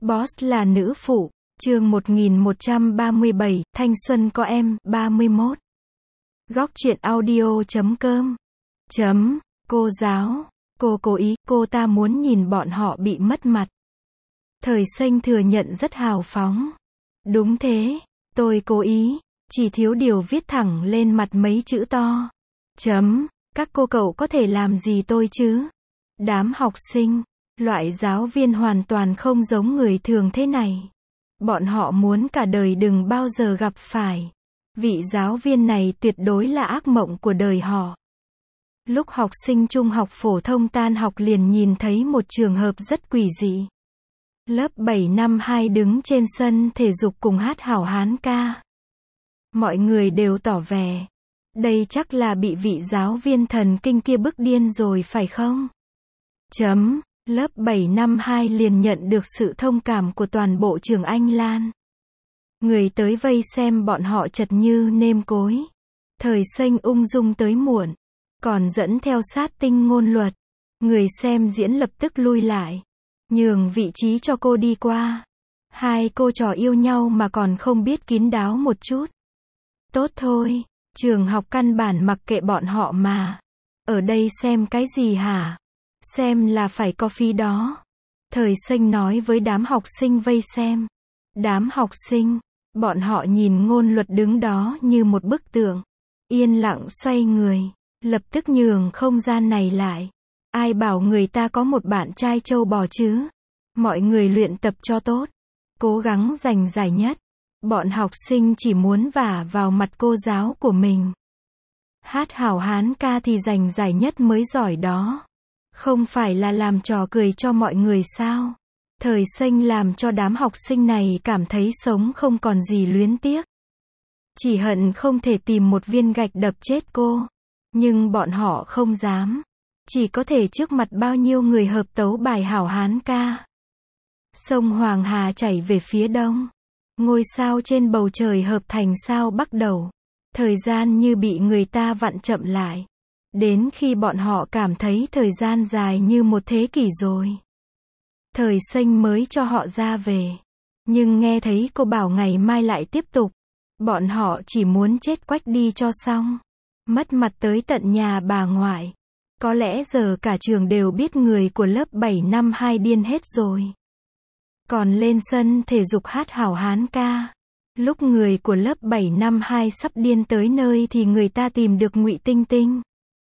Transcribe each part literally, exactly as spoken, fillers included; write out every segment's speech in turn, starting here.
Boss là nữ phụ. Chương một nghìn một trăm ba mươi bảy, Thanh xuân có em, ba mươi mốt. Góc truyện audio chấm com. Chấm, cô giáo. Cô cố ý, cô ta muốn nhìn bọn họ bị mất mặt. Thời Xanh thừa nhận rất hào phóng. Đúng thế, tôi cố ý, chỉ thiếu điều viết thẳng lên mặt mấy chữ to. Chấm, các cô cậu có thể làm gì tôi chứ? Đám học sinh, loại giáo viên hoàn toàn không giống người thường thế này. Bọn họ muốn cả đời đừng bao giờ gặp phải. Vị giáo viên này tuyệt đối là ác mộng của đời họ. Lúc học sinh trung học phổ thông tan học liền nhìn thấy một trường hợp rất quỷ dị. Lớp bảy năm hai đứng trên sân thể dục cùng hát hảo hán ca. Mọi người đều tỏ vẻ, đây chắc là bị vị giáo viên thần kinh kia bức điên rồi phải không? Chấm, lớp bảy năm hai liền nhận được sự thông cảm của toàn bộ trường Anh Lan. Người tới vây xem bọn họ chật như nêm cối. Thời Xanh ung dung tới muộn, còn dẫn theo sát tinh ngôn luật. Người xem diễn lập tức lui lại, nhường vị trí cho cô đi qua. Hai cô trò yêu nhau mà còn không biết kín đáo một chút. Tốt thôi, trường học căn bản mặc kệ bọn họ mà. Ở đây xem cái gì hả? Xem là phải có phí đó. Thời Xanh nói với đám học sinh vây xem. Đám học sinh, bọn họ nhìn ngôn luật đứng đó như một bức tượng. Yên lặng xoay người, lập tức nhường không gian này lại. Ai bảo người ta có một bạn trai trâu bò chứ? Mọi người luyện tập cho tốt, cố gắng giành giải nhất. Bọn học sinh chỉ muốn vả vào mặt cô giáo của mình. Hát hảo hán ca thì giành giải nhất mới giỏi đó. Không phải là làm trò cười cho mọi người sao? Thời Xanh làm cho đám học sinh này cảm thấy sống không còn gì luyến tiếc. Chỉ hận không thể tìm một viên gạch đập chết cô. Nhưng bọn họ không dám. Chỉ có thể trước mặt bao nhiêu người hợp tấu bài hảo hán ca. Sông Hoàng Hà chảy về phía đông. Ngôi sao trên bầu trời hợp thành sao bắt đầu. Thời gian như bị người ta vặn chậm lại. Đến khi bọn họ cảm thấy thời gian dài như một thế kỷ rồi. Thời Xanh mới cho họ ra về. Nhưng nghe thấy cô bảo ngày mai lại tiếp tục. Bọn họ chỉ muốn chết quách đi cho xong. Mất mặt tới tận nhà bà ngoại. Có lẽ giờ cả trường đều biết người của lớp bảy năm hai điên hết rồi. Còn lên sân thể dục hát hảo hán ca. Lúc người của lớp bảy năm hai sắp điên tới nơi thì người ta tìm được Ngụy Tinh Tinh.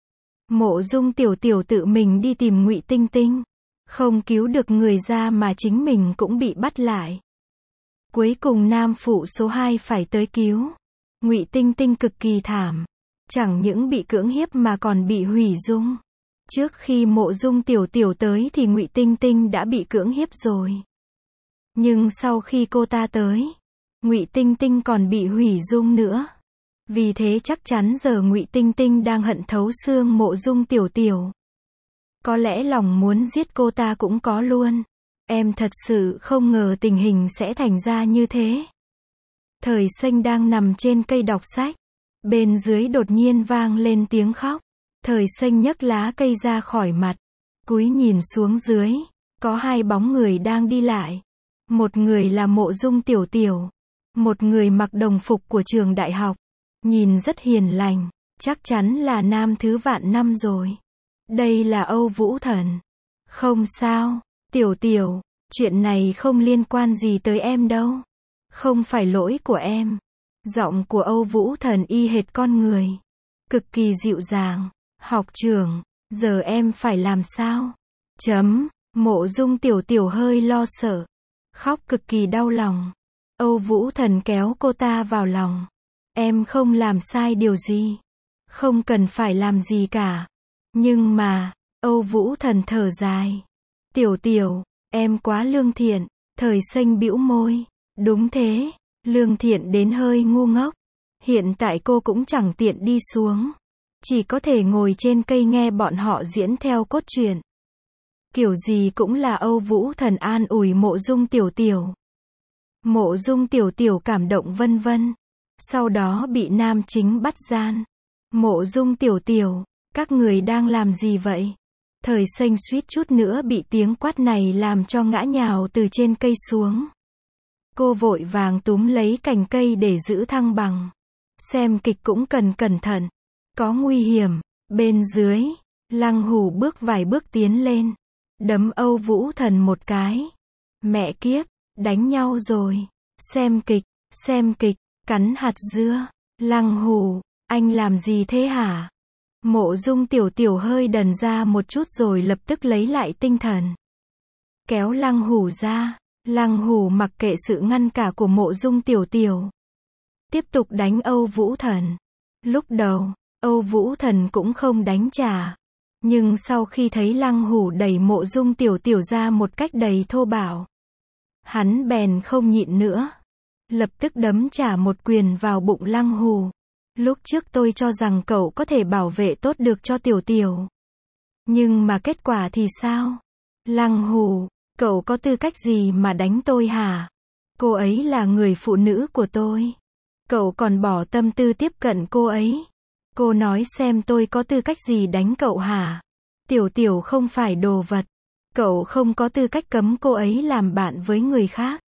Mộ Dung Tiểu Tiểu tự mình đi tìm Ngụy Tinh Tinh. Không cứu được người ra mà chính mình cũng bị bắt lại. Cuối cùng nam phụ số hai phải tới cứu. Ngụy Tinh Tinh cực kỳ thảm. Chẳng những bị cưỡng hiếp mà còn bị hủy dung. Trước khi Mộ Dung Tiểu Tiểu tới thì Ngụy Tinh Tinh đã bị cưỡng hiếp rồi. Nhưng sau khi cô ta tới, Ngụy Tinh Tinh còn bị hủy dung nữa. Vì thế chắc chắn giờ Ngụy Tinh Tinh đang hận thấu xương Mộ Dung Tiểu Tiểu. Có lẽ lòng muốn giết cô ta cũng có luôn. Em thật sự không ngờ tình hình sẽ thành ra như thế. Thời Xanh đang nằm trên cây đọc sách. Bên dưới đột nhiên vang lên tiếng khóc. Thời Xanh nhấc lá cây ra khỏi mặt. Cúi nhìn xuống dưới. Có hai bóng người đang đi lại. Một người là Mộ Dung Tiểu Tiểu. Một người mặc đồng phục của trường đại học. Nhìn rất hiền lành. Chắc chắn là nam thứ vạn năm rồi. Đây là Âu Vũ Thần. Không sao, Tiểu Tiểu. Chuyện này không liên quan gì tới em đâu. Không phải lỗi của em. Giọng của Âu Vũ Thần y hệt con người. Cực kỳ dịu dàng. Học trưởng, giờ em phải làm sao? Chấm, Mộ Dung Tiểu Tiểu hơi lo sợ. Khóc cực kỳ đau lòng. Âu Vũ Thần kéo cô ta vào lòng. Em không làm sai điều gì. Không cần phải làm gì cả. Nhưng mà, Âu Vũ Thần thở dài. Tiểu Tiểu, em quá lương thiện. Thời Xanh bĩu môi. Đúng thế, lương thiện đến hơi ngu ngốc. Hiện tại cô cũng chẳng tiện đi xuống. Chỉ có thể ngồi trên cây nghe bọn họ diễn theo cốt truyện. Kiểu gì cũng là Âu Vũ Thần an ủi Mộ Dung Tiểu Tiểu. Mộ Dung Tiểu Tiểu cảm động vân vân. Sau đó bị nam chính bắt gian. Mộ Dung Tiểu Tiểu, các người đang làm gì vậy? Thời xanh suýt chút nữa bị tiếng quát này làm cho ngã nhào từ trên cây xuống. Cô vội vàng túm lấy cành cây để giữ thăng bằng. Xem kịch cũng cần cẩn thận. Có nguy hiểm. Bên dưới, Lăng Hủ bước vài bước tiến lên. Đấm Âu Vũ Thần một cái. Mẹ kiếp, đánh nhau rồi. Xem kịch, xem kịch, cắn hạt dưa. Lăng Hủ, anh làm gì thế hả? Mộ Dung Tiểu Tiểu hơi đần ra một chút rồi lập tức lấy lại tinh thần. Kéo Lăng Hủ ra. Lăng Hủ mặc kệ sự ngăn cả của Mộ Dung Tiểu Tiểu. Tiếp tục đánh Âu Vũ Thần. Lúc đầu, Âu Vũ Thần cũng không đánh trả. Nhưng sau khi thấy Lăng Hủ đẩy Mộ Dung Tiểu Tiểu ra một cách đầy thô bạo, hắn bèn không nhịn nữa. Lập tức đấm trả một quyền vào bụng Lăng Hủ. Lúc trước tôi cho rằng cậu có thể bảo vệ tốt được cho Tiểu Tiểu. Nhưng mà kết quả thì sao? Lăng Hủ, cậu có tư cách gì mà đánh tôi hả? Cô ấy là người phụ nữ của tôi. Cậu còn bỏ tâm tư tiếp cận cô ấy. Cô nói xem tôi có tư cách gì đánh cậu hả? Tiểu Tiểu không phải đồ vật. Cậu không có tư cách cấm cô ấy làm bạn với người khác.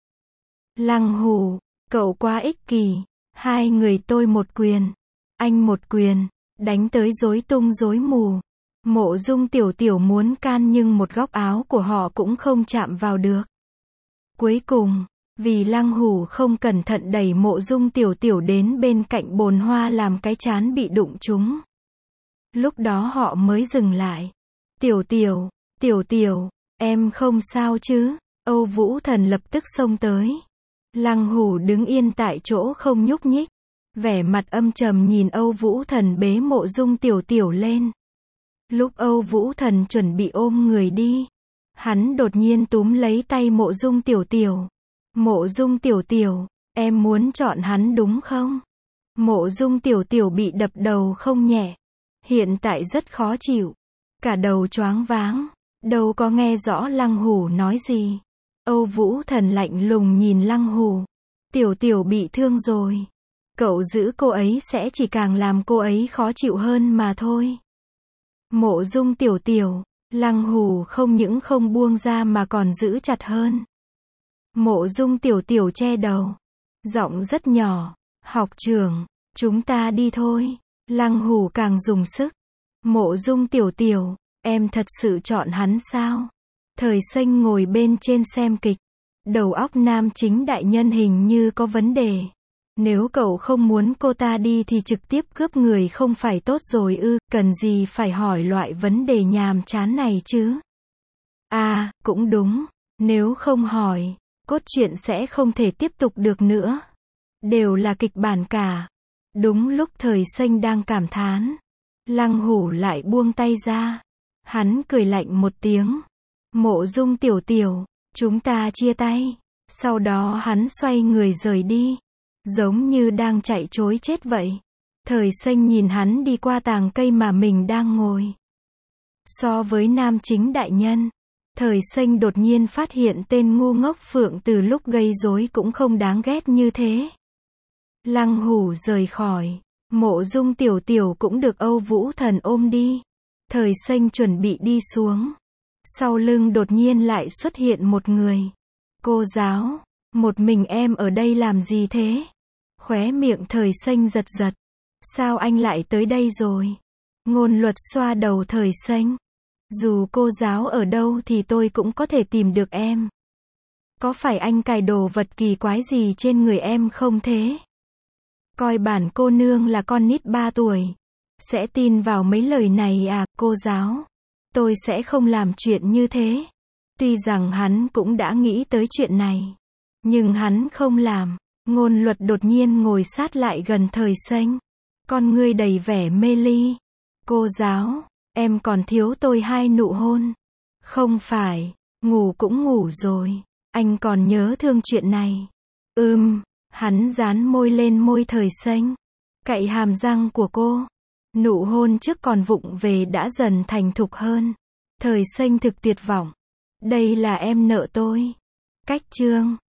Lăng Hủ, cậu quá ích kỷ. Hai người tôi một quyền. Anh một quyền. Đánh tới rối tung rối mù. Mộ Dung Tiểu Tiểu muốn can nhưng một góc áo của họ cũng không chạm vào được. Cuối cùng, vì Lăng Hủ không cẩn thận đẩy Mộ Dung Tiểu Tiểu đến bên cạnh bồn hoa làm cái trán bị đụng trúng. Lúc đó họ mới dừng lại. Tiểu Tiểu, Tiểu Tiểu, em không sao chứ? Âu Vũ Thần lập tức xông tới. Lăng Hủ đứng yên tại chỗ không nhúc nhích. Vẻ mặt âm trầm nhìn Âu Vũ Thần bế Mộ Dung Tiểu Tiểu lên. Lúc Âu Vũ Thần chuẩn bị ôm người đi, hắn đột nhiên túm lấy tay Mộ Dung Tiểu Tiểu. Mộ Dung Tiểu Tiểu, em muốn chọn hắn đúng không? Mộ Dung Tiểu Tiểu bị đập đầu không nhẹ. Hiện tại rất khó chịu. Cả đầu choáng váng. Đâu có nghe rõ Lăng Hủ nói gì. Âu Vũ Thần lạnh lùng nhìn Lăng Hủ. Tiểu Tiểu bị thương rồi. Cậu giữ cô ấy sẽ chỉ càng làm cô ấy khó chịu hơn mà thôi. Mộ Dung Tiểu Tiểu, Lăng Hủ không những không buông ra mà còn giữ chặt hơn. Mộ Dung Tiểu Tiểu che đầu. Giọng rất nhỏ. Học trưởng, chúng ta đi thôi. Lăng Hủ càng dùng sức. Mộ Dung Tiểu Tiểu, em thật sự chọn hắn sao? Thời xanh ngồi bên trên xem kịch. Đầu óc nam chính đại nhân hình như có vấn đề. Nếu cậu không muốn cô ta đi thì trực tiếp cướp người không phải tốt rồi ư, cần gì phải hỏi loại vấn đề nhàm chán này chứ? À, cũng đúng. Nếu không hỏi, cốt truyện sẽ không thể tiếp tục được nữa. Đều là kịch bản cả. Đúng lúc thời xanh đang cảm thán, Lăng Hủ lại buông tay ra. Hắn cười lạnh một tiếng. Mộ Dung Tiểu Tiểu, chúng ta chia tay. Sau đó hắn xoay người rời đi. Giống như đang chạy trối chết vậy. Thời xanh nhìn hắn đi qua tàng cây mà mình đang ngồi. So với nam chính đại nhân, thời xanh đột nhiên phát hiện tên ngu ngốc Phượng từ lúc gây rối cũng không đáng ghét như thế. Lăng Hủ rời khỏi. Mộ Dung Tiểu Tiểu cũng được Âu Vũ Thần ôm đi. Thời xanh chuẩn bị đi xuống. Sau lưng đột nhiên lại xuất hiện một người. Cô giáo, một mình em ở đây làm gì thế? Khóe miệng thời xanh giật giật. Sao anh lại tới đây rồi? Ngôn Luật xoa đầu thời xanh. Dù cô giáo ở đâu thì tôi cũng có thể tìm được em. Có phải anh cài đồ vật kỳ quái gì trên người em không thế? Coi bản cô nương là con nít ba tuổi. Sẽ tin vào mấy lời này à, cô giáo? Tôi sẽ không làm chuyện như thế. Tuy rằng hắn cũng đã nghĩ tới chuyện này. Nhưng hắn không làm. Ngôn Luật đột nhiên ngồi sát lại gần thời xanh. Con ngươi đầy vẻ mê ly. Cô giáo, em còn thiếu tôi hai nụ hôn. Không phải, ngủ cũng ngủ rồi. Anh còn nhớ thương chuyện này. Ừm, hắn dán môi lên môi thời xanh. Cạy hàm răng của cô. Nụ hôn trước còn vụng về đã dần thành thục hơn. Thời xanh thực tuyệt vọng. Đây là em nợ tôi. Cách chương